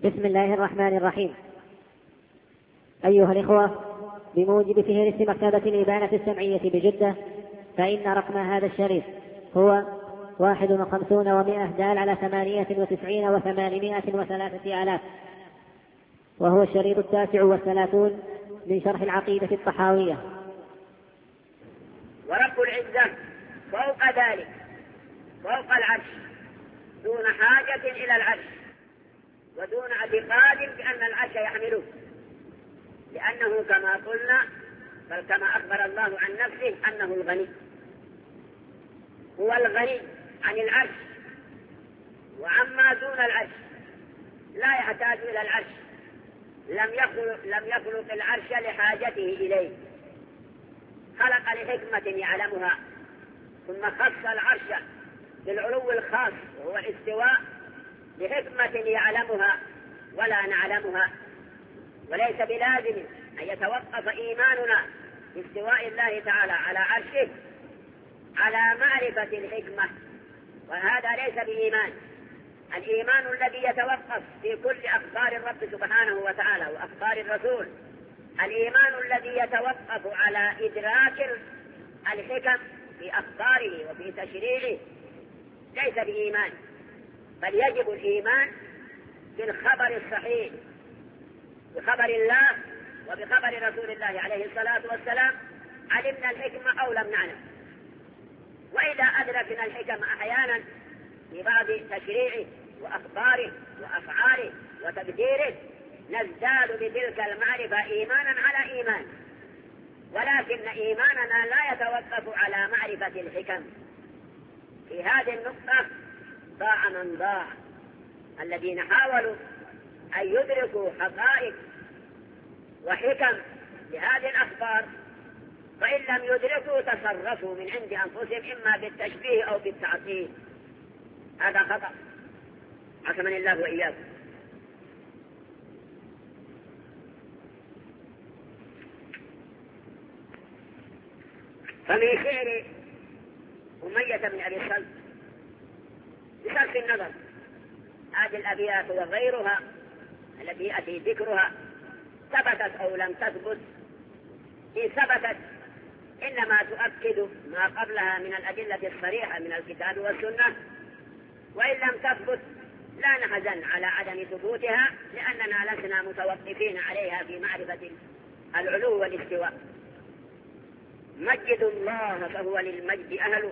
بسم الله الرحمن الرحيم. أيها الإخوة، بموجب فهرس مكتبة الإبانة السمعية بجدة، فإن رقم هذا الشريط هو 51 و100 دال على 98 و803 آلاف، وهو الشريط 39 من شرح العقيدة الطحاوية. ورب العزة فوق ذلك، فوق العرش، دون حاجة إلى العرش، ودون اعتقاد بأن العرش يحمله، لأنه كما قلنا، بل كما أخبر الله عن نفسه أنه الغني، هو الغني عن العرش وعما دون العرش، لا يحتاج إلى العرش، لم يخلق العرش لحاجته إليه، خلق لحكمة يعلمها، ثم خص العرش بالعلو الخاص وهو الاستواء لحكمة يعلمها ولا نعلمها. وليس بلازم أن يتوقف إيماننا باستواء الله تعالى على عرشه على معرفة الحكمة، وهذا ليس بإيمان. الإيمان الذي يتوقف في كل أخبار الرب سبحانه وتعالى وأخبار الرسول، الإيمان الذي يتوقف على إدراك الحكم في أخباره وفي تشريعه ليس بإيمان، بل يجب الإيمان بالخبر الصحيح، بخبر الله وبخبر رسول الله عليه الصلاة والسلام، علمنا الحكمة أو لم نعلم. وإذا أدركنا الحكم أحيانا في بعض تشريعه وأخباره وأفعاله وتقديره، نزداد بتلك المعرفة إيمانا على إيمان، ولكن إيماننا لا يتوقف على معرفة الحكم. في هذه النقطة ضاع من ضاع، الذين حاولوا أن يدركوا حقائق وحكم لهذه الأخبار، فإن لم يدركوا تصرفوا من عند أنفسهم إما بالتشبيه أو بالتعطيل. هذا خطأ، عصمني الله وإياكم. فمن شعر أمية بن أبي الصلت بصرف النظر هذه الأبيات وغيرها التي يأتي ذكرها ثبتت أو لم تثبت، إن ثبتت إنما تؤكد ما قبلها من الأدلة الصريحة من الكتاب والسنة، وإن لم تثبت لا نحزن على عدم ثبوتها، لأننا لسنا متوقفين عليها في معرفة العلو والاستواء. مجد الله فهو للمجد أهل،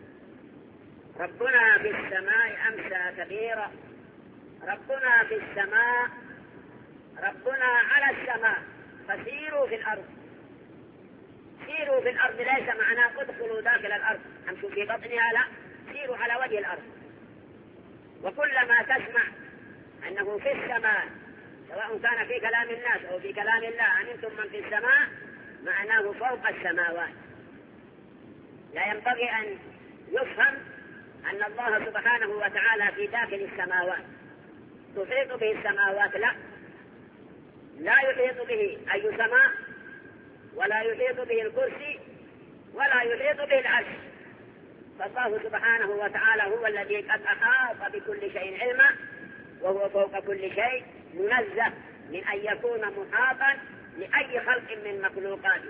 ربنا في السماء أمسى كبيرا، ربنا في السماء، ربنا على السماء، فسيروا في الأرض. سيروا في الأرض ليس معناه ادخلوا داخل الأرض امشوا في بطنها، لا، سيروا على وجه الأرض. وكلما تسمع أنه في السماء، سواء كان في كلام الناس أو في كلام الله، أمنتم من في السماء، معناه فوق السماوات. لا ينبغي أن يفهم أن الله سبحانه وتعالى في داخل السماوات، تحيط به السماوات، لا يحيط به أي سماء، ولا يحيط به الكرسي، ولا يحيط به العرش. فالله سبحانه وتعالى هو الذي قد أحاط بكل شيء علما، وهو فوق كل شيء، منزه من أن يكون محاطا لأي خلق من مخلوقاته.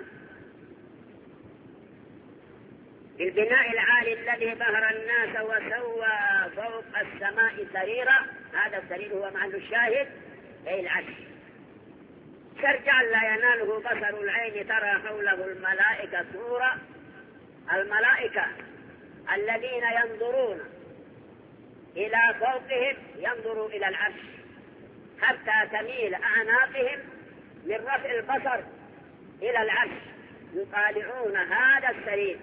بالبناء العالي الذي بهر الناس وسوى فوق السماء سريرا، هذا السرير هو محل الشاهد، أي العرش. شرجا لا يناله بصر العين، ترى حوله الملائكة نورا. الملائكة الذين ينظرون إلى فوقهم ينظروا إلى العرش حتى تميل أعناقهم من رفع البصر إلى العرش، يطالعون هذا السرير.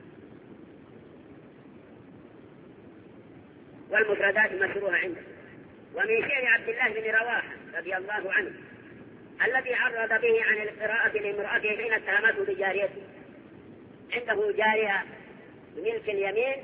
والمفردات مشروعة عنده. ومن شعر عبد الله بن رواحة رضي الله عنه الذي عرض به عن القراءة لامرأته حين اتهمته بجاريته. عنده جارية بملك اليمين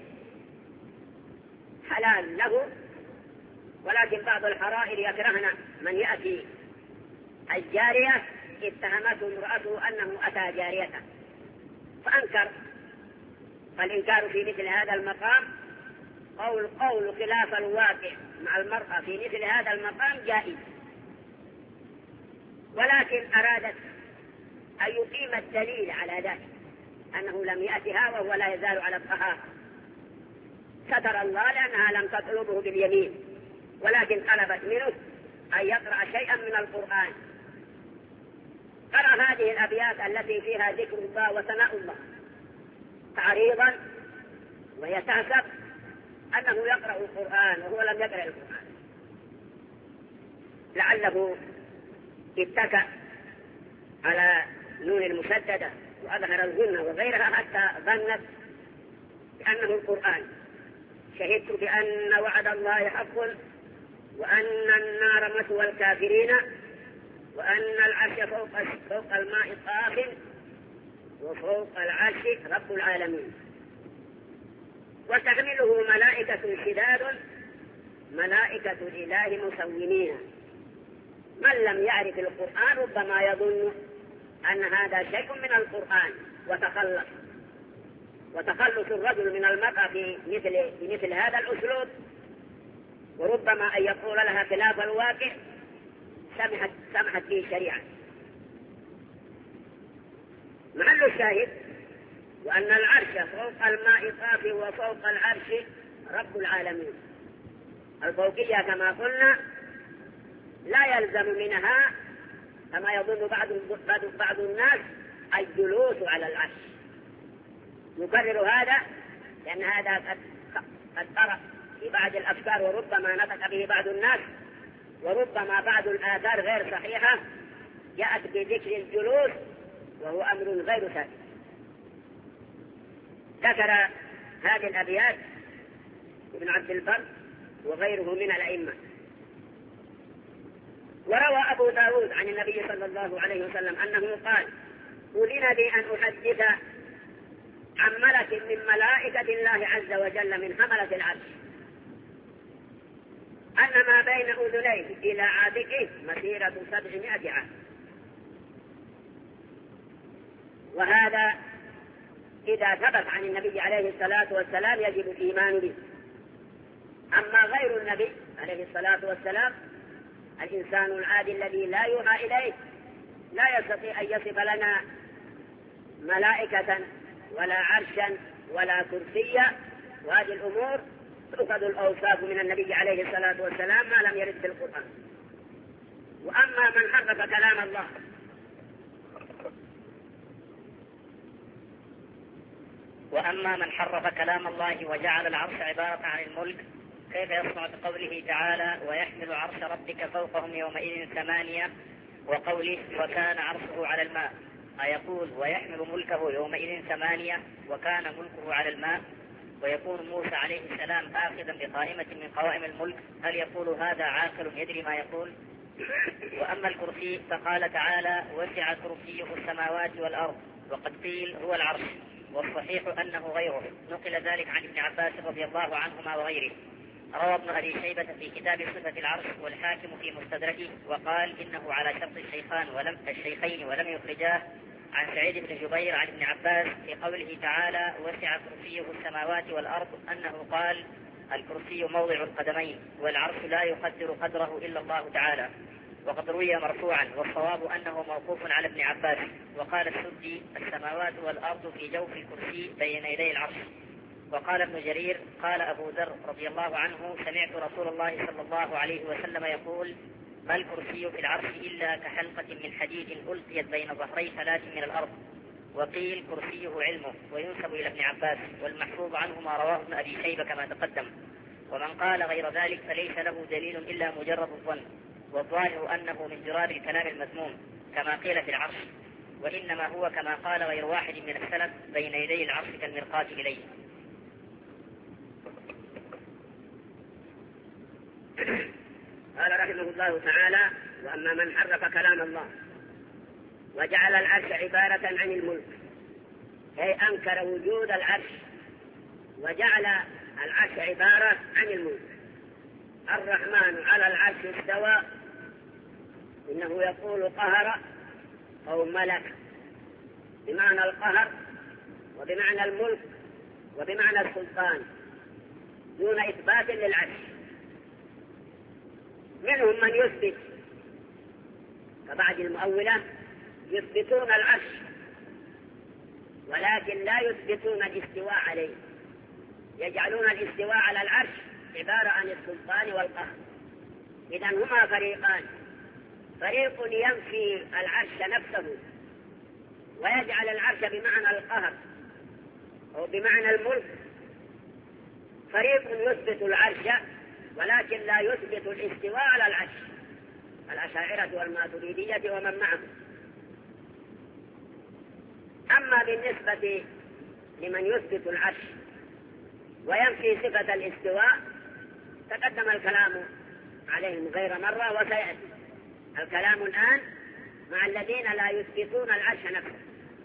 حلال له، ولكن بعض الحرائر يكرهن من يأتي الجارية، اتهمته امرأته أنه أتى جاريته فأنكر. فالإنكار في مثل هذا المقام قول خلاف الواقع مع المرأة في مثل هذا المقام جائز، ولكن أرادت أن يقيم الدليل على ذلك أنه لم يأتها وهو لا يزال على الطهارة. ستر الله لأنها لم تطلبه باليمين، ولكن طلبت منه أن يقرأ شيئا من القرآن. قرأ هذه الأبيات التي فيها ذكر الله وثناء الله تعريضا، ويتحسب أنه يقرأ القرآن وهو لم يقرأ القرآن، لعله اتكأ على نون المشددة وأظهر الغنة وغيرها حتى ظنت بأنه القرآن. شهدت بأن وعد الله حق وأن النار مثوى الكافرين وأن العرش فوق الماء طاف وفوق العرش رب العالمين. وتحمله ملائكة شداد ملائكة الإله مسومين. من لم يعرف القرآن ربما يظن أن هذا شيء من القرآن وتخلص الرجل من المرأة في مثل هذا الأسلوب، وربما أن يقول لها خلاف الواقع سمحت به الشريعة. محل الشاهد وأن العرش فوق الماء طاف وفوق العرش رب العالمين. الفوقية كما قلنا لا يلزم منها كما يظن بعض الناس الجلوس على العرش. يكرر هذا لأن هذا قد طرأ في بعض الأفكار وربما نطق به بعض الناس، وربما بعض الآثار غير صحيحة جاءت بذكر الجلوس وهو أمر غير ثابت. ذكر هذه الأبيات ابن عبد البر وغيره من الأئمة. وروى أبو داود عن النبي صلى الله عليه وسلم أنه قال: أذن لي أن أحدث عن ملك من ملائكة الله عز وجل من حملة العرش أن ما بين أذنيه إلى عاتقه مسيرة 700 عام. وهذا إذا ثبت عن النبي عليه الصلاة والسلام يجب الإيمان به. أما غير النبي عليه الصلاة والسلام الإنسان العادي الذي لا يوحى إليه لا يستطيع أن يصف لنا ملائكة ولا عرشا ولا كرسيا، وهذه الأمور تؤخذ الأوصاف من النبي عليه الصلاة والسلام ما لم يرد في القرآن. وأما من حرف كلام الله وجعل العرش عبارة عن الملك كيف يصنع بقوله تعالى: ويحمل عرش ربك فوقهم يومئذ 8، وقوله: وكان عرشه على الماء، أيقول ويحمل ملكه يومئذ 8 وكان ملكه على الماء؟ ويكون موسى عليه السلام آخذا بقائمة من قوائم الملك؟ هل يقول هذا عاقل يدري ما يقول؟ وأما الكرسي فقال تعالى: وسع كرسيه السماوات والأرض، وقد قيل هو العرش، والصحيح أنه غيره. نقل ذلك عن ابن عباس رضي الله عنهما وغيره. روى ابن أبي شيبة في كتاب صفة العرش والحاكم في مستدركه وقال إنه على شرط الشيخين ولم يخرجاه عن سعيد بن جبير عن ابن عباس في قوله تعالى: وسع كرسيه السماوات والأرض، أنه قال: الكرسي موضع القدمين، والعرش لا يقدر قدره إلا الله تعالى. وقد روي مرفوعا، والصواب أنه موقوف على ابن عباس. وقال السدي: السماوات والأرض في جوف الكرسي بين يدي العرش. وقال ابن جرير: قال أبو ذر رضي الله عنه: سمعت رسول الله صلى الله عليه وسلم يقول: ما الكرسي في العرش إلا كحلقة من حديد ألقيت بين ظهري 3 من الأرض. وقيل كرسيه علمه، وينسب إلى ابن عباس، والمحفوظ عنه ما رواه ابن أبي شيبة كما تقدم. ومن قال غير ذلك فليس له دليل إلا مجرد الظن، والظاهر أنه من جراب الكلام المذموم كما قيل في العرش، وإنما هو كما قال غير واحد من السلف: بين يدي العرش كالمرقاة إليه. قال رحمه الله تعالى: وأما من حرف كلام الله وجعل العرش عبارة عن الملك، أي أنكر وجود العرش وجعل العرش عبارة عن الملك. الرحمن على العرش استوى، إنه يقول قهر أو ملك، بمعنى القهر وبمعنى الملك وبمعنى السلطان دون إثبات للعرش. منهم من يثبت فبعض المؤولة يثبتون العرش ولكن لا يثبتون الاستواء عليه، يجعلون الاستواء على العرش عبارة عن السلطان والقهر. إذن هما فريقان، فريق ينفي العرش نفسه ويجعل العرش بمعنى القهر أو بمعنى الملك، فريق يثبت العرش ولكن لا يثبت الاستواء على العرش، الأشاعرة والماتريدية ومن معهم. أما بالنسبة لمن يثبت العرش وينفي صفة الاستواء تقدم الكلام عليهم غير مرة وسيأتي الكلام الآن مع الذين لا يثبتون العرش نفسه.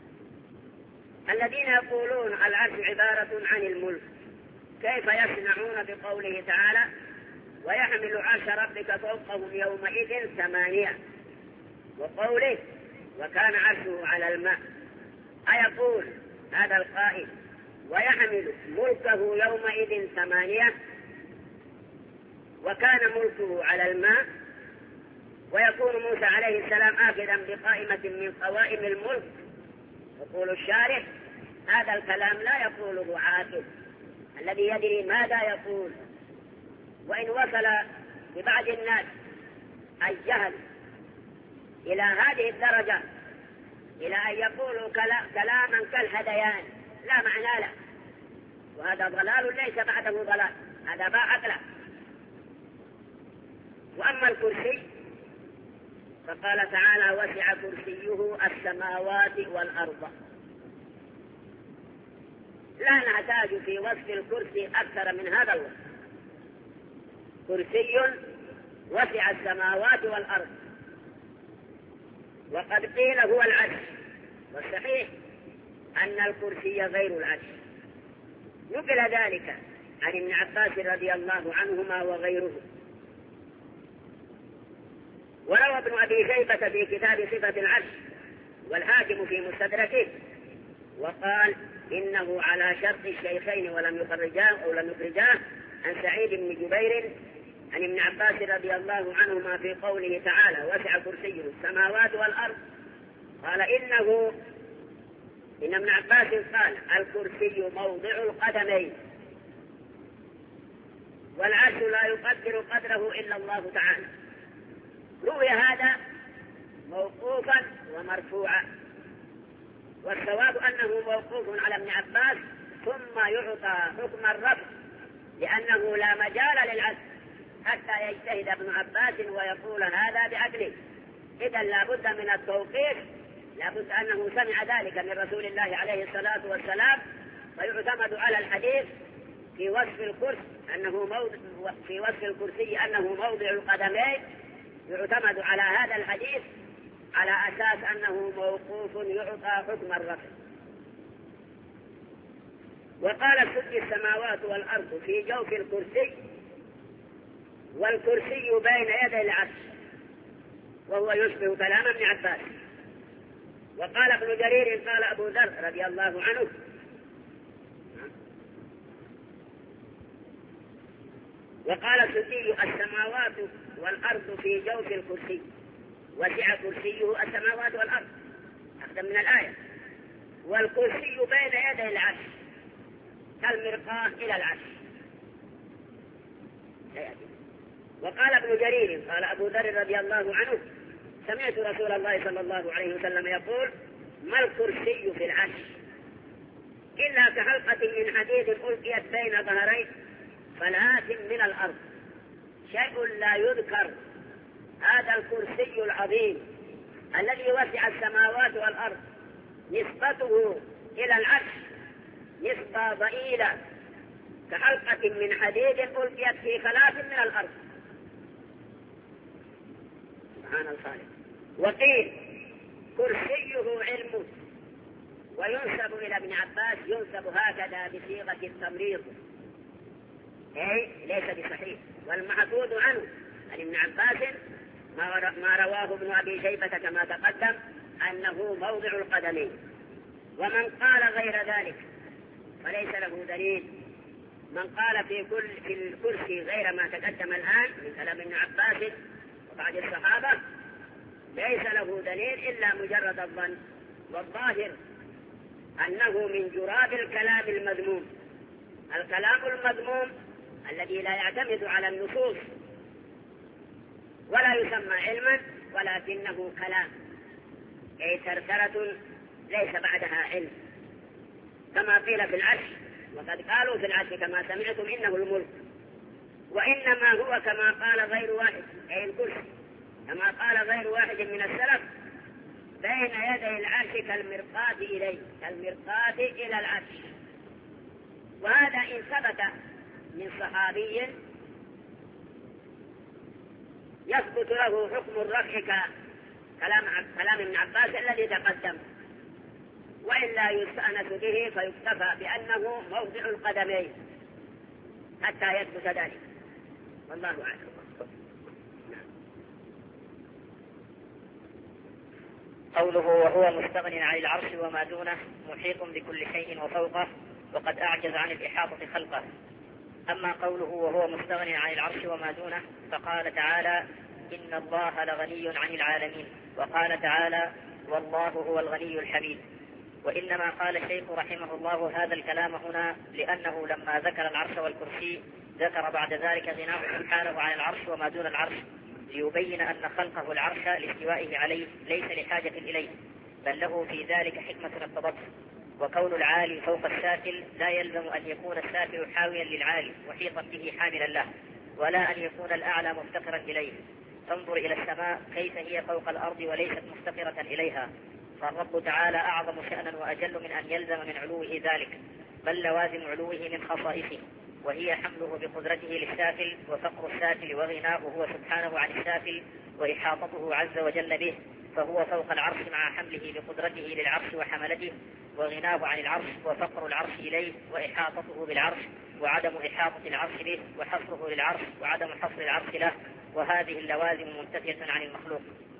الذين يقولون العرش عبارة عن الملك كيف يصنعون بقوله تعالى ويحمل عرش ربك فوقهم يومئذ 8، وقوله وكان عرشه على الماء، أيقول هذا القائل ويحمل ملكه يومئذ 8 وكان ملكه على الماء، ويكون موسى عليه السلام آخذا بقائمة من قوائم الملك؟ يقول الشارح هذا الكلام لا يقوله عاقل الذي يدري ماذا يقول. وإن وصل ببعض الناس الجهل إلى هذه الدرجة، إلى أن يقولوا كلاما كالهذيان لا معنى له، وهذا ضلال ليس بعده ضلال، هذا باع عقله. وأما الكرسي فقال تعالى وسع كرسيه السماوات والأرض. لا نحتاج في وصف الكرسي أكثر من هذا الوصف، كرسي وسع السماوات والأرض. وقد قيل هو العرش، والصحيح أن الكرسي غير العرش. نقل ذلك عن ابن عباس رضي الله عنهما وغيره. وروى ابن أبي شيبة في كتاب صفة العرش والحاكم في مستدركه وقال إنه على شرط الشيخين ولم يخرجاه عن سعيد بن جبير عن ابن عباس رضي الله عنهما في قوله تعالى وسع كرسيه السماوات والأرض. قال إن ابن عباس قال الكرسي موضع القدمين، والعرش لا يقدر قدره إلا الله تعالى. روي هذا موقوفا ومرفوعا، والصواب أنه موقوف على ابن عباس ثم يعطى حكم الرفع، لأنه لا مجال للعدل حتى يجتهد ابن عباس ويقول هذا بعدله. إذا لا بد من التوقيف، لا بد أنه سمع ذلك من رسول الله عليه الصلاة والسلام، ويعتمد على الحديث في وصف الكرسي أنه موضع القدمين، يعتمد على هذا الحديث على أساس أنه موقوف يعطى حكم الرفع. وقال سد السماوات والأرض في جوف الكرسي، والكرسي بين يدي العرش، وهو يشبه كلام ابن عباس. وقال ابن جرير قال أبو ذر رضي الله عنه وقال السدي السماوات والأرض في جوف الكرسي وسع كرسيه السماوات والأرض، أخذ من الآية. والكرسي بين يدي العرش كالمرقاة إلى العرش. وقال ابن جرير قال أبو ذر رضي الله عنه سمعت رسول الله صلى الله عليه وسلم يقول ما الكرسي في العرش إلا كحلقة من حديد ألقيت بين ظهرين فلات من الأرض، شيء لا يذكر. هذا الكرسي العظيم الذي وسع السماوات والأرض نسبته إلى العرش نسبة ضئيلة كحلقة من حديد ألقيت في خلاف من الأرض. سبحان الخالق. وقيل كرسيه علمه، وينسب إلى ابن عباس ينسب هكذا بصيغة التمريض، أي ليس بصحيح. والمحفوظ عنه عن ابن عباس ما رواه ابن أبي شيبة كما تقدم أنه موضع القدمين. ومن قال غير ذلك فليس له دليل. من قال في الكرسي غير ما تقدم الآن من كلام ابن عباس وبعض الصحابة ليس له دليل إلا مجرد الظن، والظاهر أنه من جراب الكلام المذموم. الكلام المذموم الذي لا يعتمد على النصوص ولا يسمى علما ولكنه كلام، أي ثرثرة ليس بعدها علم، كما قيل في العرش، وقد قالوا في العرش كما سمعتم إنه الملك، وإنما هو كما قال غير واحد، أي الكرسي، كما قال غير واحد من السلف بين يدي العرش كالمرقاة إليه، كالمرقاة إلى العرش. وهذا إن ثبت من صحابي يثبت له حكم الرفع كلام ابن عباس الذي تقدم، وإلا يستأنس به فيكتفى بأنه موضع القدمين حتى يثبت ذلك، والله أعلم. قوله وهو مستغن عن العرش وما دونه محيط بكل شيء وفوقه، وقد أعجز عن الإحاطة خلقه. أما قوله وهو مستغن عن العرش وما دونه فقال تعالى إن الله لغني عن العالمين، وقال تعالى والله هو الغني الحميد. وإنما قال الشيخ رحمه الله هذا الكلام هنا لأنه لما ذكر العرش والكرسي ذكر بعد ذلك غناه سبحانه عن العرش وما دون العرش، ليبين أن خلقه العرش لاستوائه عليه ليس لحاجة إليه، بل له في ذلك حكمة اقتضته. وكون العالي فوق السافل لا يلزم أن يكون السافل حاويا للعالي محيطا به حاملا له، ولا أن يكون الأعلى مفتقرا إليه. تنظر إلى السماء كيف هي فوق الأرض وليست مفتقرة إليها، فالرب تعالى أعظم شأنا وأجل من أن يلزم من علوه ذلك، بل لوازم علوه من خصائصه، وهي حمله بقدرته للسافل وفقر السافل وغناؤه هو سبحانه عن السافل وإحاطته عز وجل به، فهو فوق العرش مع حمله بقدرته للعرش وحملته، وغناه عن العرش وفقر العرش إليه وإحاطته بالعرش وعدم إحاطة العرش به وحصره للعرش وعدم حصر العرش له، وهذه اللوازم منتفية عن المخلوق.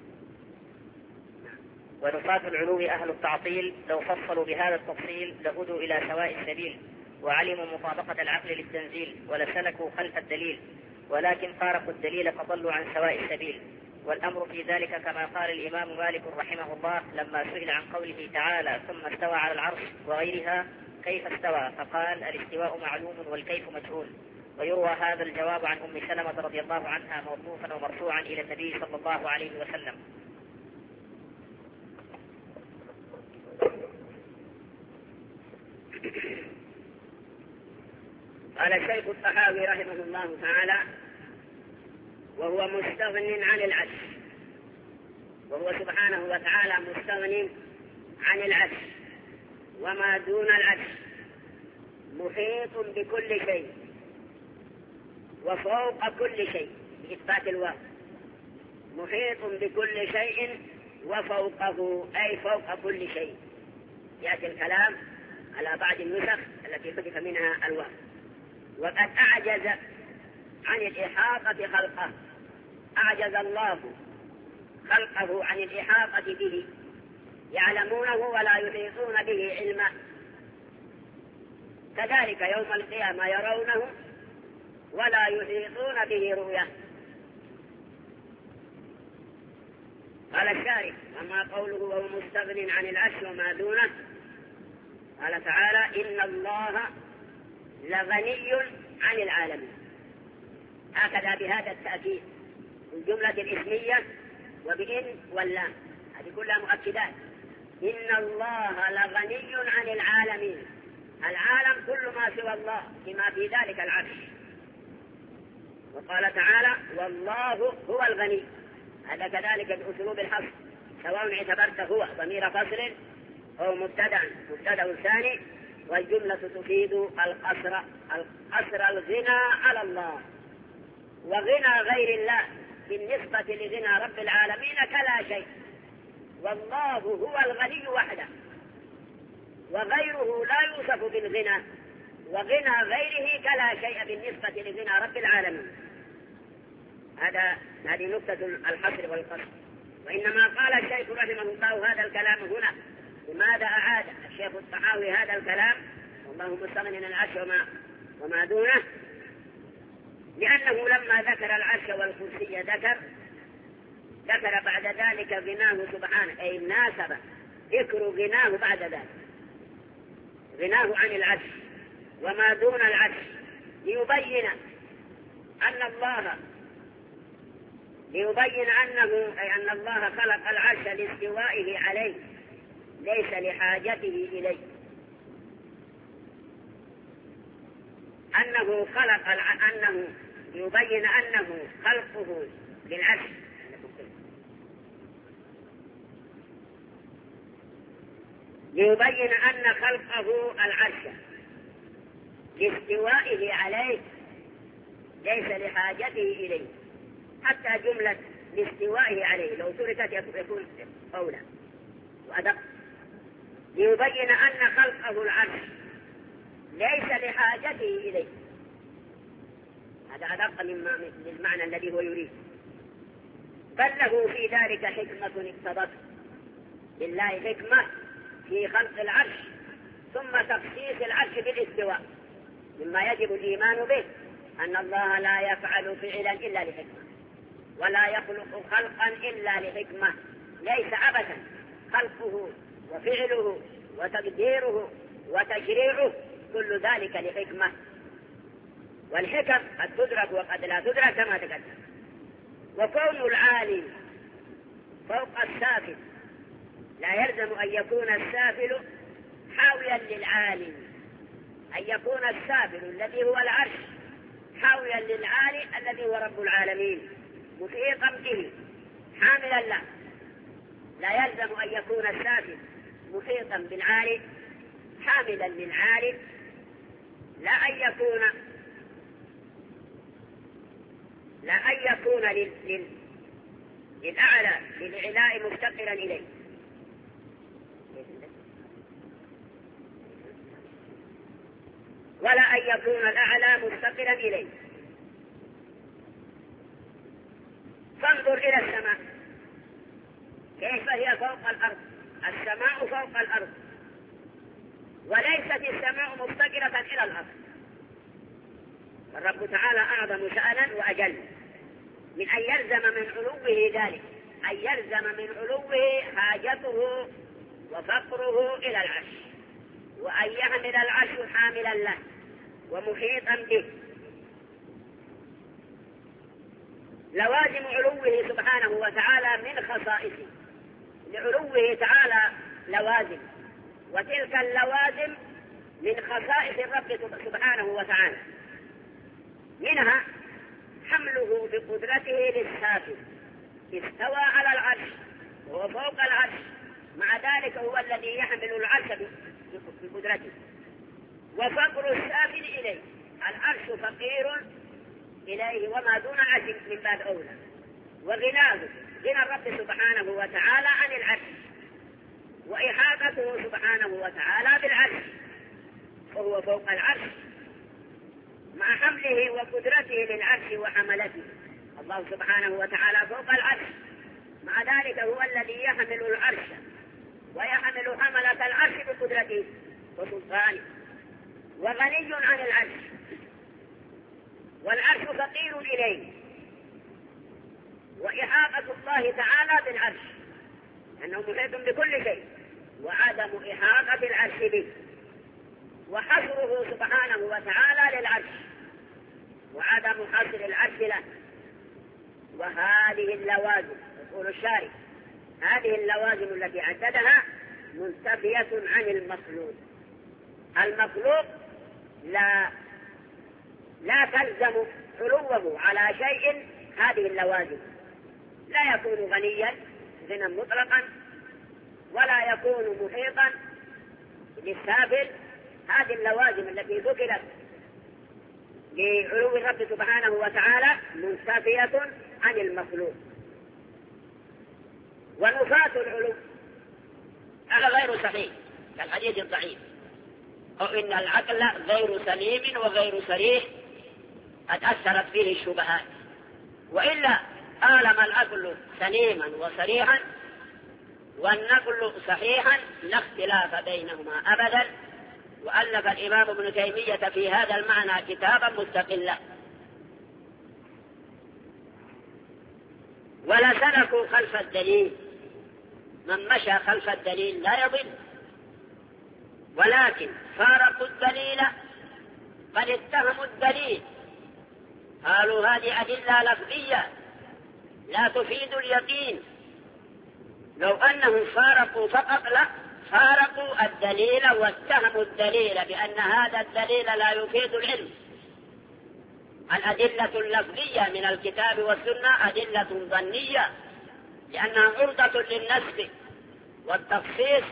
ونفاة العلو أهل التعطيل لو فصلوا بهذا التفصيل لهدوا إلى سواء السبيل وعلموا مطابقة العقل للتنزيل ولسلكوا خلف الدليل، ولكن فارقوا الدليل فضلوا عن سواء السبيل. والأمر في ذلك كما قال الإمام مالك رحمه الله لما سئل عن قوله تعالى ثم استوى على العرش وغيرها كيف استوى، فقال الاستواء معلوم والكيف مجهول. ويروى هذا الجواب عن أم سلمة رضي الله عنها موقوفا ومرفوعا إلى النبي صلى الله عليه وسلم. قال الشيخ الطحاوي رحمه الله تعالى وهو مستغن عن العرش، وهو سبحانه وتعالى مستغن عن العرش وما دون العرش، محيط بكل شيء وفوق كل شيء بإثبات الواو، محيط بكل شيء وفوقه أي فوق كل شيء. يأتي الكلام على بعض النسخ التي حذف منها الواو. وقد أعجز عن الإحاطة خلقه، أعجز الله خلقه عن الإحاطة به، يعلمونه ولا يحيطون به علما. كذلك يوم القيامة يرونه ولا يحيطون به رؤية. قال الشارح أما قوله وهو مستغن عن العرش وما دونه، قال تعالى إن الله لغني عن العالمين، هكذا بهذا التأكيد الجملة الإسمية وبإن واللام، هذه كلها مؤكدات. إن الله لغني عن العالمين، العالم كل ما سوى الله بما في ذلك العرش. وقال تعالى والله هو الغني، هذا كذلك بأسلوب الحصر، سواء اعتبرت هو ضمير فصل أو مبتدأ ثاني، والجملة تفيد القصر الغنى على الله، وغنى غير الله بالنسبة لغنى رب العالمين كلا شيء، والله هو الغني وحده، وغيره لا يوصف بالغنى، وغنى غيره كلا شيء بالنسبة لغنى رب العالمين. هذه نقطة الحصر والقصر. وإنما قال الشيخ رحمه الله هذا الكلام هنا، لماذا أعاد الشيخ الطحاوي هذا الكلام والله مستغن عن العرش وما دونه؟ لأنه لما ذكر العرش والكرسي ذكر ذكر بعد ذلك غناه سبحانه، أي ناسب ذكر غناه بعد ذلك، غناه عن العرش وما دون العرش، ليبين أن الله خلق العرش لاستوائه عليه ليس لحاجته إليه، أنه يبين أنه خلقه للعرش، ليبين أن خلقه العرش لاستوائه عليه ليس لحاجته إليه، حتى جملة لاستوائه عليه لو تركت يكون أولى وأدق. ليبين أن خلقه العرش ليس لحاجته إليه، هذا أدق للمعنى الذي هو يريد، بل له في ذلك حكمة اقتضت، لله حكمة في خلق العرش ثم تخصيص العرش بالاستواء، مما يجب الإيمان به أن الله لا يفعل فعلا إلا لحكمة، ولا يخلق خلقا إلا لحكمة، ليس عبثا، خلقه وفعله وتقديره وتشريعه كل ذلك لحكمة، والحكم قد تدرك وقد لا تدرك كما تقدم. وكون العالي فوق السافل لا يلزم أن يكون السافل حاويا للعالي، أن يكون السافل الذي هو العرش حاويا للعالي الذي هو رب العالمين محيطا به حاملا له، لا يلزم أن يكون السافل محيطا بالعالي حاملا للعالي، لا أن يكون للأعلى للعلاء مفتقرا إليه، ولا أن يكون الأعلى مفتقرا إليه. فانظر إلى السماء كيف هي فوق الأرض، السماء فوق الأرض، وليست السماء مفتقرة إلى الأرض، الرب تعالى أعظم شأنا وأجل من أن يلزم من علوه ذلك، أن يلزم من علوه حاجته وفقره إلى العرش، وأن يحمل العرش حاملا له ومحيطا به. لوازم علوه سبحانه وتعالى من خصائصه، لعلوه تعالى لوازم، وتلك اللوازم من خصائص الرب سبحانه وتعالى، منها حمله بقدرته للسافل، استوى على العرش وهو فوق العرش، مع ذلك هو الذي يحمل العرش بقدرته، وفقر السافل إليه، العرش فقير إليه وما دون العرش من باب أولى، وغناه غنى الرب سبحانه وتعالى عن العرش، وإحاطته سبحانه وتعالى بالعرش وهو فوق العرش، مع حمله وقدرته للعرش وحملته، الله سبحانه وتعالى فوق العرش، مع ذلك هو الذي يحمل العرش ويحمل حملة العرش بقدرته وسلطانه، وغني عن العرش، والعرش فقير إليه، وإحاطة الله تعالى بالعرش أنه محيط بكل شيء، وعدم إحاطة العرش به، وحصره سبحانه وتعالى للعرش، وعدم حصر العرش له. وهذه اللوازم يقول الشارع هذه اللوازم التي عددها منتفية عن المخلوق، المخلوق لا تلزم علوه على شيء هذه اللوازم، لا يكون غنيا غنى مطلقا، ولا يكون محيطا للسافل، هذه اللوازم التي ذكرت لعلو الرب سبحانه وتعالى منتفية عن المخلوق. ونفاة العلو هذا غير صحيح كالحديث الضعيف، أو إن العقل غير سليم وغير صريح قد أثرت فيه الشبهات، وإلا آلم العقل سليما وصريحا والنقل صحيحا لا اختلاف بينهما أبدا. وألف الإمام ابن تيمية في هذا المعنى كتابا مستقلا. ولا سلكوا خلف الدليل. من مشى خلف الدليل لا يضل، ولكن فارقوا الدليل بل اتهموا الدليل، قالوا هذه أدلة لفظية لا تفيد اليقين. لو أنهم فارقوا فقط، لا، فارقوا الدليل واتهموا الدليل بأن هذا الدليل لا يفيد العلم. الأدلة اللفظية من الكتاب والسنة أدلة ظنية لأنها عرضة للنسخ والتخصيص،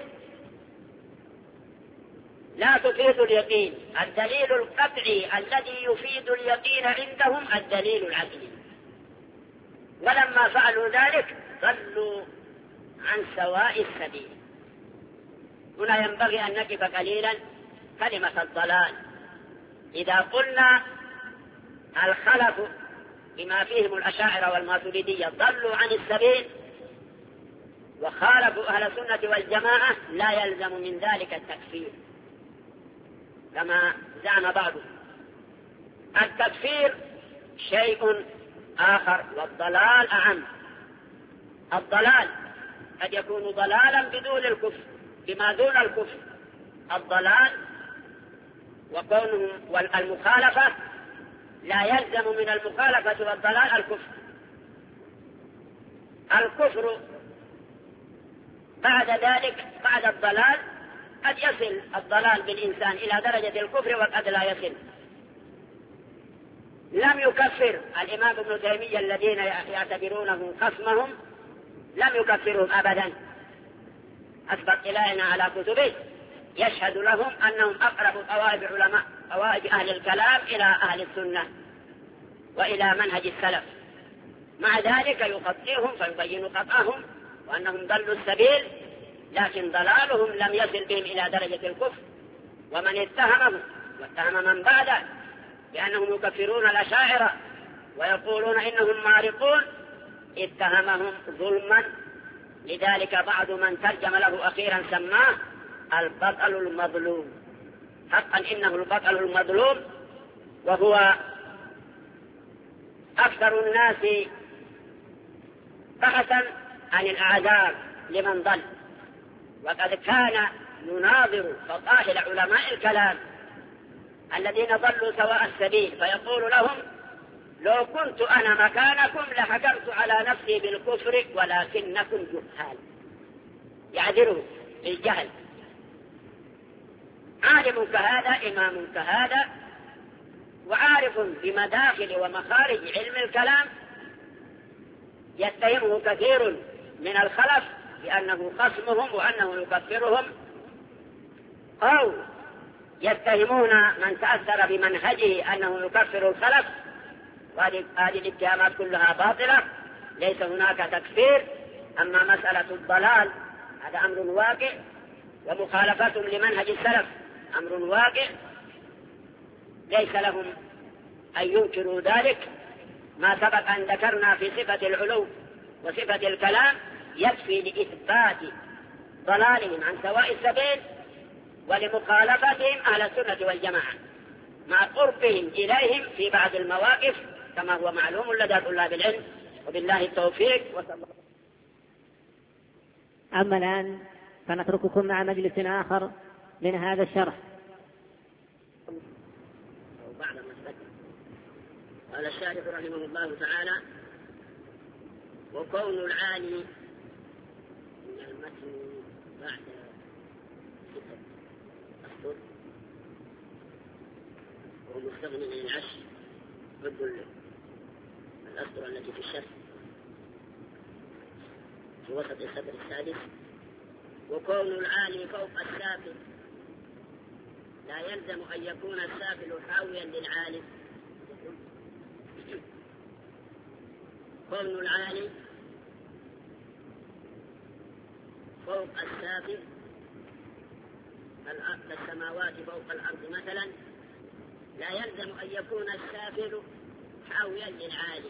لا تفيد اليقين. الدليل القطعي الذي يفيد اليقين عندهم الدليل العقلي، ولما فعلوا ذلك ضلوا عن سواء السبيل. هنا ينبغي أن نقف قليلا كلمة الضلال. إذا قلنا الخلف بما فيهم الأشاعرة والماتريدية ضلوا عن السبيل وخالفوا أهل السنة والجماعة، لا يلزم من ذلك التكفير كما زعم بعضهم. التكفير شيء آخر والضلال أعم. الضلال قد يكون ضلالا بدون الكفر، بما دون الكفر. الضلال وكونه والمخالفة لا يلزم من المخالفة والضلال الكفر. الكفر بعد ذلك، بعد الضلال، قد يصل الضلال بالإنسان إلى درجة الكفر وقد لا يصل. لم يكفر الإمام ابن تيمية الذين يعتبرونه خصمهم، لم يكفرهم أبدا. أثبت إلينا على كتبه يشهد لهم أنهم أقرب طوائف أهل الكلام إلى أهل السنة وإلى منهج السلف. مع ذلك يخطئهم فيبين خطأهم وأنهم ضلوا السبيل، لكن ضلالهم لم يصل بهم إلى درجة الكفر. ومن اتهمهم واتهم من بعده بأنهم يكفرون الأشاعرة ويقولون إنهم مارقون اتهمهم ظلما. لذلك بعض من ترجم له أخيرا سماه البطل المظلوم. حقا إنه البطل المظلوم، وهو أكثر الناس بحثا عن الأعذار لمن ضل. وقد كان يناظر فضائل علماء الكلام الذين ضلوا سواء السبيل، فيقول لهم لو كنت أنا مكانكم لحكمت على نفسي بالكفر ولكنكم جهال. يعذره بالجهل. عالم كهذا، إمام كهذا، وعارف بمداخل ومخارج علم الكلام، يتهمه كثير من الخلف بأنه خصمهم وأنه يكفرهم، أو يتهمون من تأثر بمنهجه أنه يكفر الخلف. وهذه الاتهامات كلها باطلة، ليس هناك تكفير. أما مسألة الضلال هذا أمر واقع، ومخالفتهم لمنهج السلف أمر واقع، ليس لهم أن ينكروا ذلك. ما سبق أن ذكرنا في صفة العلو وصفة الكلام يكفي لإثبات ضلالهم عن سواء السبيل ولمخالفتهم أهل السنة والجماعة مع قربهم إليهم في بعض المواقف كما هو معلوم لدى طلاب العلم. وبالله التوفيق. أما الآن فنترككم مع مجلس آخر من هذا الشرح. قال الشارح رحمه الله تعالى: وكون العالي من المتن بعد 6 أسطر وهو مستغني عن العشر ضد الأسطر التي في الشرح في وسط السطر السادس. وكون العالي فوق السافل لا يلزم أن يكون السافل حاويا للعالي. كون العالي فوق السافل كالسماوات فوق الأرض مثلا، لا يلزم أن يكون السافل حاويا للعالي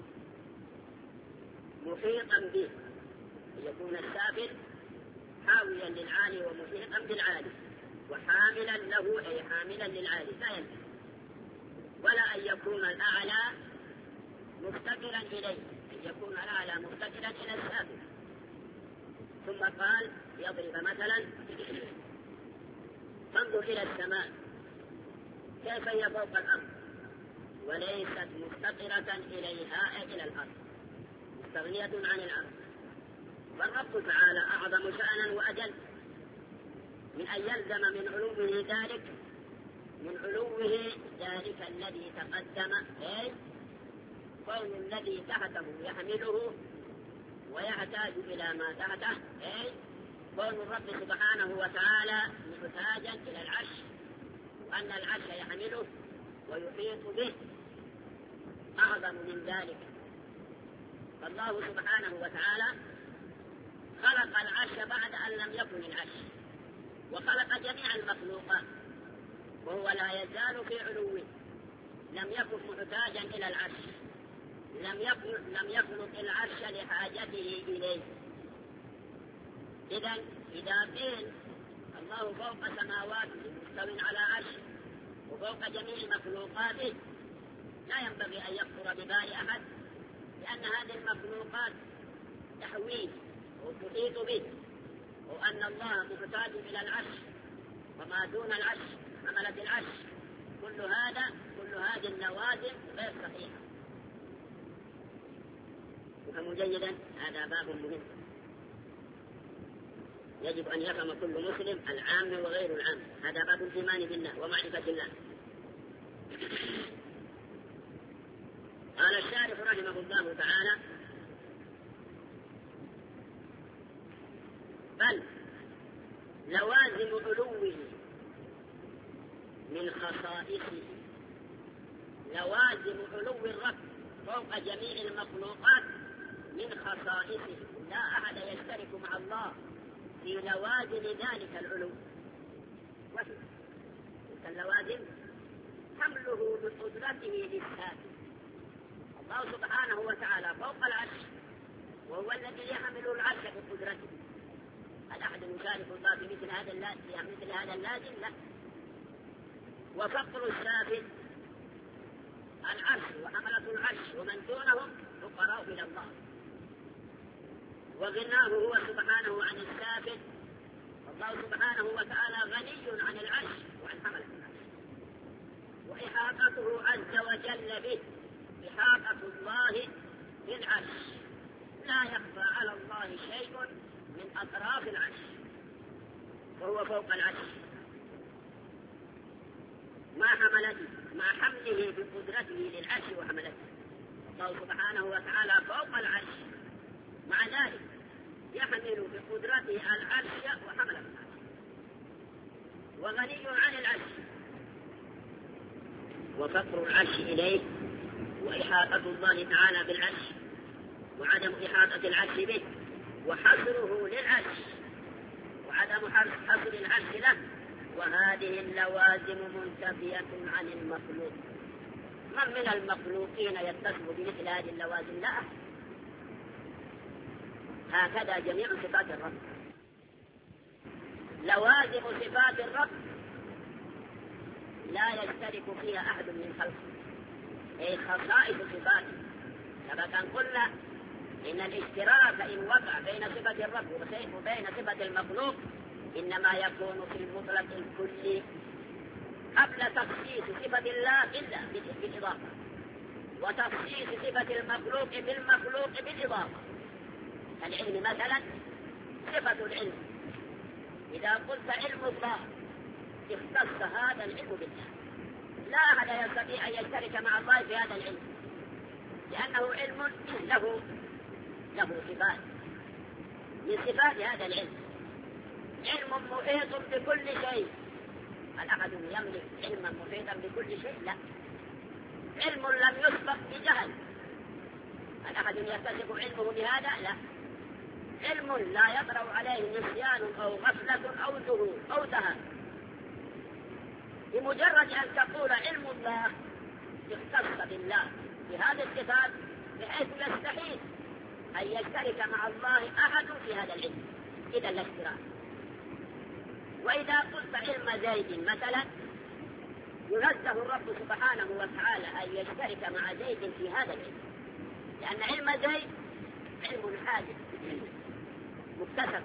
محيطا به، أن يكون السافل حاويا للعالي ومحيطا بالعالي وحاملا له، أي حاملا للعالي، لا يلزم. ولا أن يكون الأعلى مفتقرا إليه، أن يكون الأعلى مفتقرا إلى السافل. ثم قال يضرب مثلا فانظر إلى السماء كيف هي فوق الأرض وليست مفتقرة إليها إلى الأرض، مستغنية عن الأرض. والرب تعالى أعظم شأنا وأجل من أن يلزم من علوه ذلك، من علوه ذلك الذي تقدم، أي كون الذي تحته يحمله ويحتاج إلى ما تحته، أي كون الرب سبحانه وتعالى محتاجا إلى العرش، وأن العرش يحمله ويحيط به أعظم من ذلك. فالله سبحانه وتعالى خلق العرش بعد أن لم يكن العرش، وخلق جميع المخلوقات، وهو لا يزال في علوه، لم يكن محتاجا إلى العرش، لم يخلق العرش لحاجته إليه. إذا قيل الله فوق سماواته مستو على عرشه وفوق جميع مخلوقاته، لا ينبغي أن يخطر ببال أحد لأن هذه المخلوقات تحويه وتحيط به، وأن الله محتاج إلى العرش وما دون العرش حملة العرش. كل هذه اللوازم غير صحيحة. وفهم جيدا هذا باب مهم يجب أن يفهم كل مسلم، العام وغير العام. هذا باب الإيمان بالله ومعرفة الله. قال الشارح رحمه الله تعالى: بل لوازم علوه من خصائصه، لوازم علو الرب فوق جميع المخلوقات من خصائصه. لا أحد يشترك مع الله في لوازم ذلك العلو. وهي تلك اللوازم حمله بقدرته للذات. الله سبحانه وتعالى فوق العرش، وهو الذي يحمل العرش بقدرته. هل أحد يشارك الله في مثل هذا اللازم؟ لا. وفقر السافل العرش وحملة العرش ومن دونهم فقراء إلى الله، وغناه هو سبحانه عن السافل. والله سبحانه وتعالى غني عن العرش وعن حملة العرش، وإحاطته عز وجل به إحاطة الله بالعرش. لا يخفى على الله شيء من أطراف العرش، وهو فوق العرش مع حمله بقدرته للعرش وحملته. الله سبحانه وتعالى فوق العرش، مع ذلك يحمل بقدرته العرش وحمله العرش، وغني عن العرش. وفقر العرش إليه وإحاطة الله تعالى بالعرش وعدم إحاطة العرش به وحصره للعرش وعدم حصر العرش له، وهذه اللوازم منتفية عن المخلوق. من المخلوقين يتصف بمثل هذه اللوازم؟ لا. هكذا جميع صفات الرب. لوازم صفات الرب لا يشترك فيها أحد من خلقه، أي خصائص صفاته. كما قلنا إن الاشتراك إن وقع بين صفة الرب وبين صفة المخلوق إنما يكون في المطلق الكلي قبل تخصيص صفة الله بالإضافة، وتخصيص صفة المخلوق بالمخلوق بالإضافة. العلم مثلا، صفة العلم إذا قلت علم الله اختص هذا العلم بالله، لا أحد يستطيع أن يشترك مع الله في هذا العلم، لأنه علم له صفات من صفات هذا العلم. علم محيط بكل شيء. هل أحد يملك علما محيطا بكل شيء؟ لا. علم لم يسبق بجهل. هل أحد يكتسب علمه بهذا؟ لا. علم لا يطرأ عليه نسيان أو غفلة أو جهول أو ذهاب. بمجرد أن تقول علم الله اختص بالله بهذه الصفات بحيث يستحيل أن يشترك مع الله أحد في هذا العلم، إذا لا اشتراك. وإذا قلت علم زيد مثلا، ينزه الرب سبحانه وتعالى أن يشترك مع زيد في هذا العلم، لأن علم الغيب علم حادث مكتسب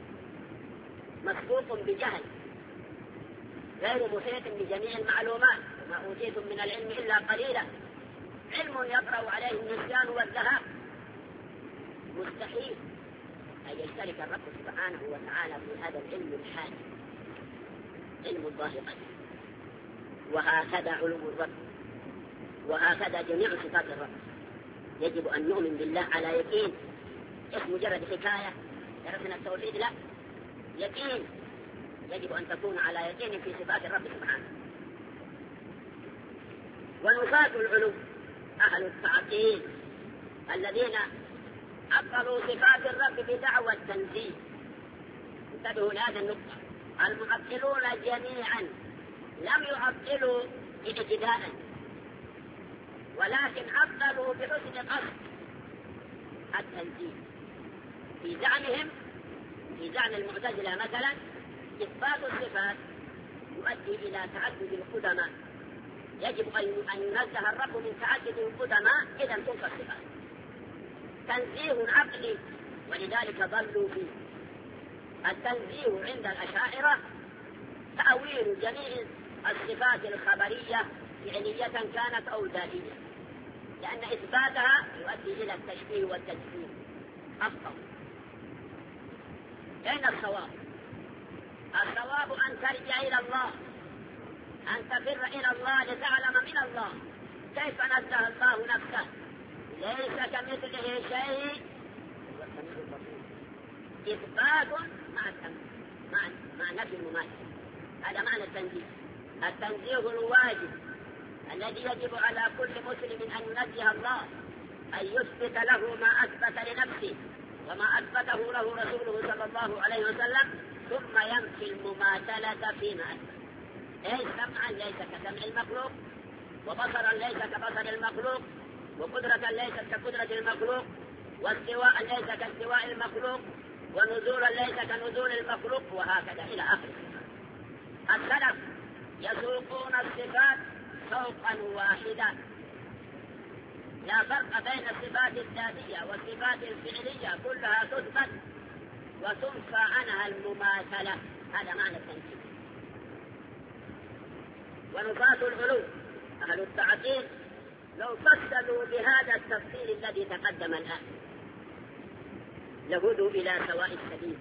مسبوق بجهل غير محيط بجميع المعلومات، وما أوتيتم من العلم إلا قليلا. علم يطرأ عليه النسيان والذهاب، مستحيل أن يشترك الرب سبحانه وتعالى في هذا العلم الحادث، علم الله قدير. وهكذا علوم الرب، وهكذا جميع صفات الرب. يجب أن نؤمن بالله على يقين، مش مجرد حكاية درسنا التوحيد، لا، يقين. يجب أن تكون على يقين في صفات الرب سبحانه. ونفاة العلو أهل التعطيل الذين عطلوا صفات الرب بدعوى التنزيه. انتبهوا لهذا النقطة، المعطلون جميعا لم يعطلوا ابتداء، ولكن عطلوا بحسن قصد التنزيه. في زعمهم، في زعم المعتزلة مثلا، إثبات الصفات يؤدي إلى تعدد القدماء. يجب أن ينزه الرب من تعدد القدماء إذا تنفى الصفات. تنزيه عقلي، ولذلك ضلوا فيه. التنزيه عند الأشاعرة تأويل جميع الصفات الخبرية فعلية كانت أو ذاتية، لأن إثباتها يؤدي إلى التشبيه والتجسيم. أفضل. أين الصواب؟ الصواب أن ترجع إلى الله، أن تفر إلى الله لتعلم من الله كيف نزه الله نفسه، ليس كمثله شيء. إثبات مع نفي المماثل، هذا معنى التنزيه. التنزيه الواجب الذي يجب على كل مسلم أن ينزه الله، أن يثبت له ما أثبت لنفسه وما أثبته له رسوله صلى الله عليه وسلم، ثم ينفي المماثلة فيما أثبت. أي سمعا ليس كسمع المخلوق، وبصرا ليس كبصر المخلوق، وقدرة ليست كقدرة المخلوق، واستواء ليس كاستواء المخلوق، ونزولا ليس كنزول المخلوق، وهكذا إلى آخر. السلف يسوقون الصفات سوقا واحدا، لا فرق بين الصفات الذاتية والصفات الفعلية، كلها تثبت وتنفى عنها المماثلة. هذا معنى التنزيه. ونفاة العلو أهل التعطيل لو فصلوا بهذا التفصيل الذي تقدم الآن لهدوا إلى سواء السبيل،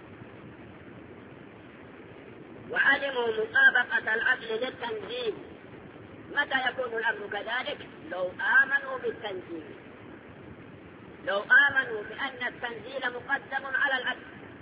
وعلموا مطابقة العقل للتنزيل. متى يكون الأمر كذلك؟ لو آمنوا بالتنزيل، لو آمنوا بأن التنزيل مقدم على العقل،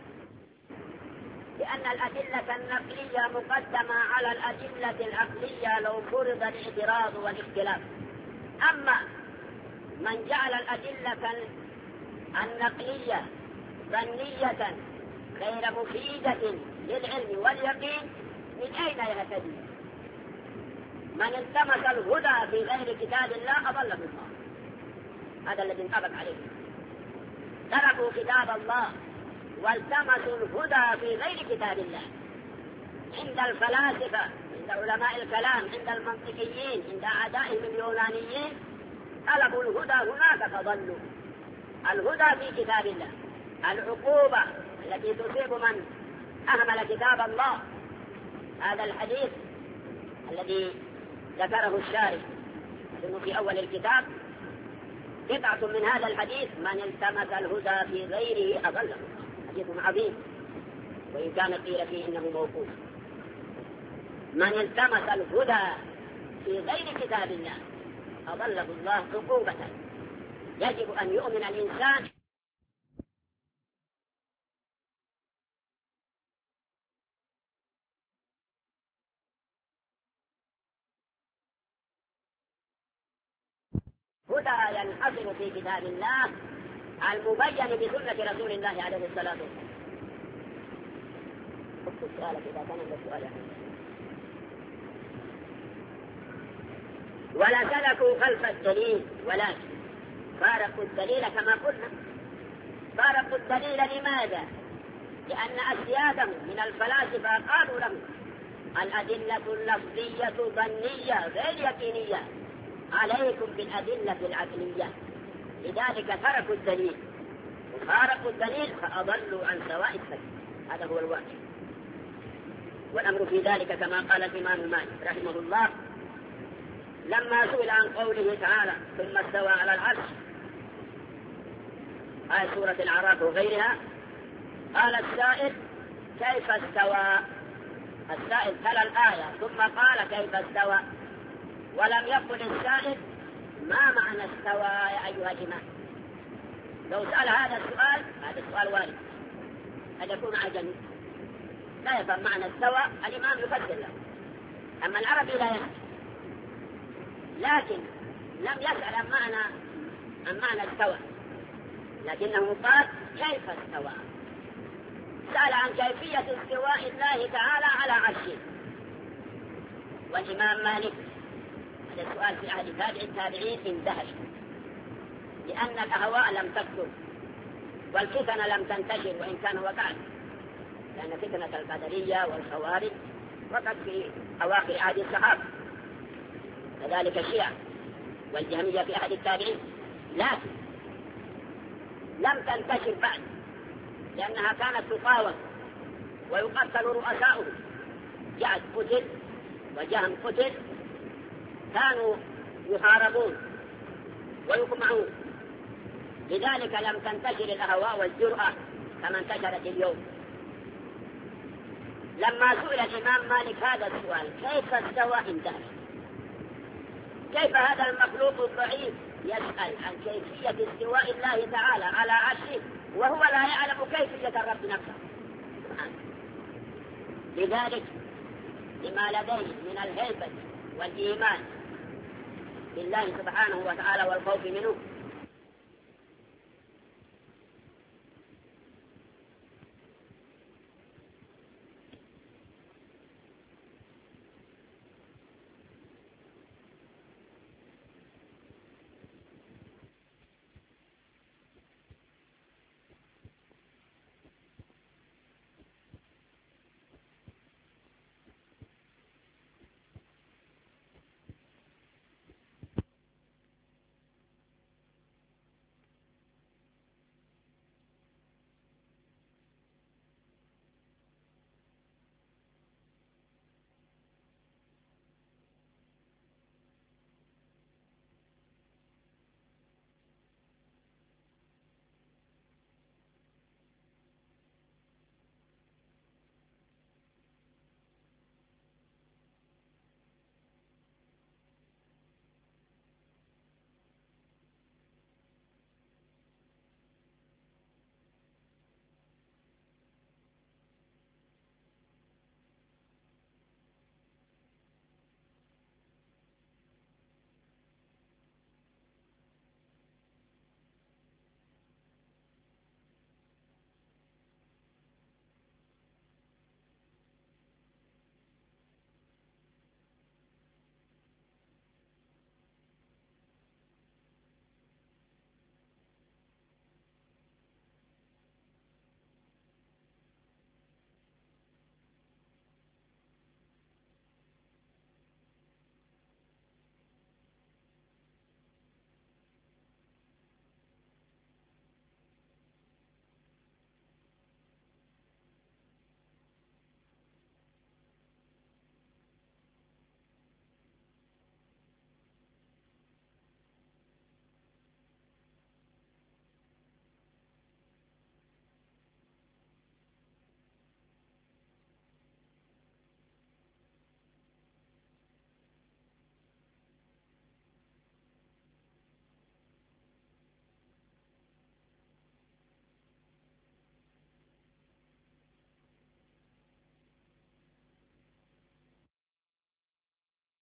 لأن الأدلة النقلية مقدمة على الأدلة العقلية لو فرض الاعتراض والاختلاف. أما من جعل الأدلة النقلية ظنية غير مفيدة للعلم واليقين، من أين يهتدي؟ من التمس الهدى في غير كتاب الله أضله الله. هذا الذي انطبق عليه. تركوا كتاب الله والتمسوا الهدى في غير كتاب الله. عند الفلاسفة، عند علماء الكلام، عند المنطقيين، عند أعدائهم اليونانيين، طلبوا الهدى هناك فضلوا. الهدى في كتاب الله. العقوبة التي تصيب من أهمل كتاب الله، هذا الحديث الذي ذكره الشارح إنه في أول الكتاب قطعة من هذا الحديث: من التمس الهدى في غيره أضله. حديث عظيم، وإن كان قيل فيه إنه موقوف. من التمس الهدى في غير كتاب الله أضله الله عقوبة. يجب أن يؤمن الإنسان هدى ينحصر في كتاب الله المبين بسنة رسول الله عليه الصلاة والسلام. اكتب سؤالك إذا كان عندك سؤال. ولا سلكوا خلف الدليل، ولكن فارقوا الدليل كما قلنا. فارقوا الدليل لماذا؟ لأن أسيادهم من الفلاسفة قالوا لهم الأدلة اللفظية ظنية غير يقينية، عليكم بالأدلة العقلية. لذلك تركوا الدليل وفارقوا الدليل فأضلوا عن سواء السبيل. هذا هو الواقع. والأمر في ذلك كما قال الإمام مالك رحمه الله لما سئل عن قوله تعالى ثم استوى على العرش آية سورة الأعراف وغيرها، قال السائل كيف استوى؟ السائل تلا الآية ثم قال كيف استوى، ولم يقل السائل ما معنى استوى يا أيها الإمام. لو سأل هذا السؤال، هذا السؤال وارد أن يكون عجمي لا يفهم معنى استوى، الإمام يفسر له، أما العربي لا يفهم. لكن لم يسأل عن معنى استوى، لكنه قال كيف استوى، سأل عن كيفية استواء الله تعالى على عرشه. والإمام مالك هذا السؤال في عهد التابعين اندهش، لأن الأهواء لم تكثر والفتن لم تنتشر، وإن كان وقعت، لأن فتنة القدرية والخوارج وقعت في أواخر عهد الصحابة، كذلك الشيعة والجهمية في عهد التابعين، لكن لم تنتشر بعد، لأنها كانت تقاوم ويقتل رؤساؤهم. جعد قتل وجهم قتل، كانوا يحاربون ويقمعون، لذلك لم تنتشر الأهواء والجرأة كما انتشرت اليوم. لما سئل الإمام مالك هذا السؤال كيف استوى اندهش، كيف هذا المخلوق الضعيف يسأل عن كيفية استواء الله تعالى على عرشه وهو لا يعلم كيفية الرب نفسه. لذلك لما لديه من الهيبة والإيمان بالله سبحانه وتعالى والخوف منه